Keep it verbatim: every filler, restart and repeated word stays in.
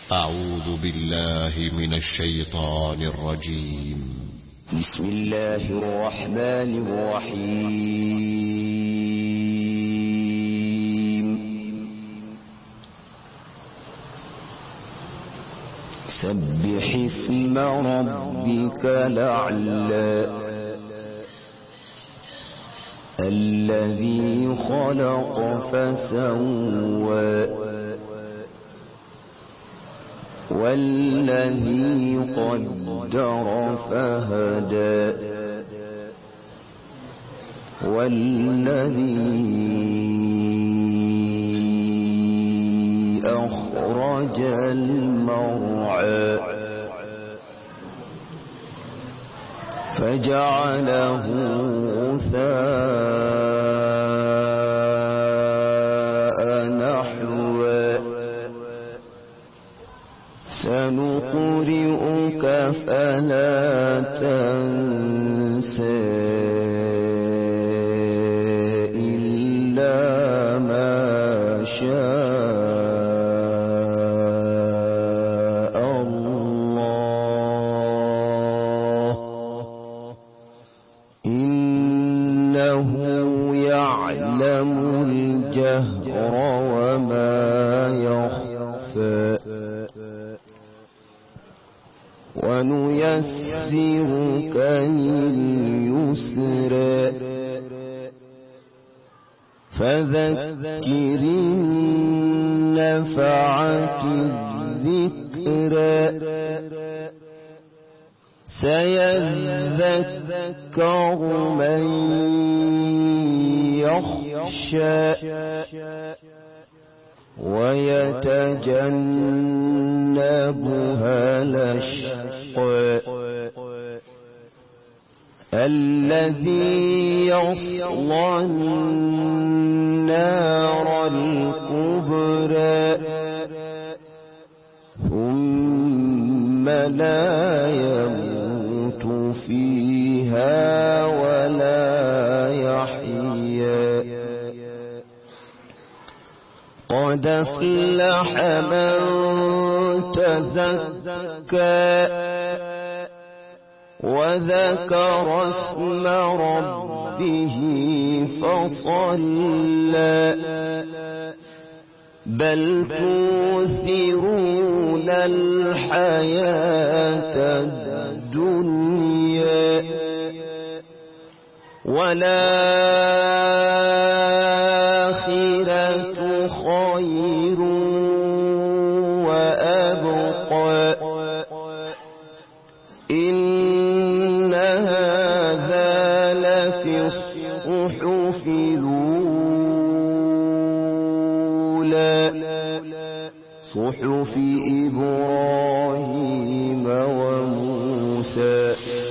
أعوذ بالله من الشيطان الرجيم. بسم الله الرحمن الرحيم. سبح اسم ربك الأعلى الذي خلق فسوى والذي قدر فهدى والذي أخرج المرعى فجعله غثاء نحوا سنقرئك فلا تنسى إلا ما شاء الله إنه يعلم الجهر وما يخفى ونيسرك لليسرى فذكر النفعة الذكرى سيذكر من يخشى ويتجنبها الأشقى الذي يصلى النار الكبرى ثم لا يموت فيها ولا يحيا قد أفلح من تزكى وذكر اسم ربه فصلى بل توثرون الحياة الدنيا والآخرة خير وأبقى إن هذا لفي الصحف الأولى صحف إبراهيم وموسى.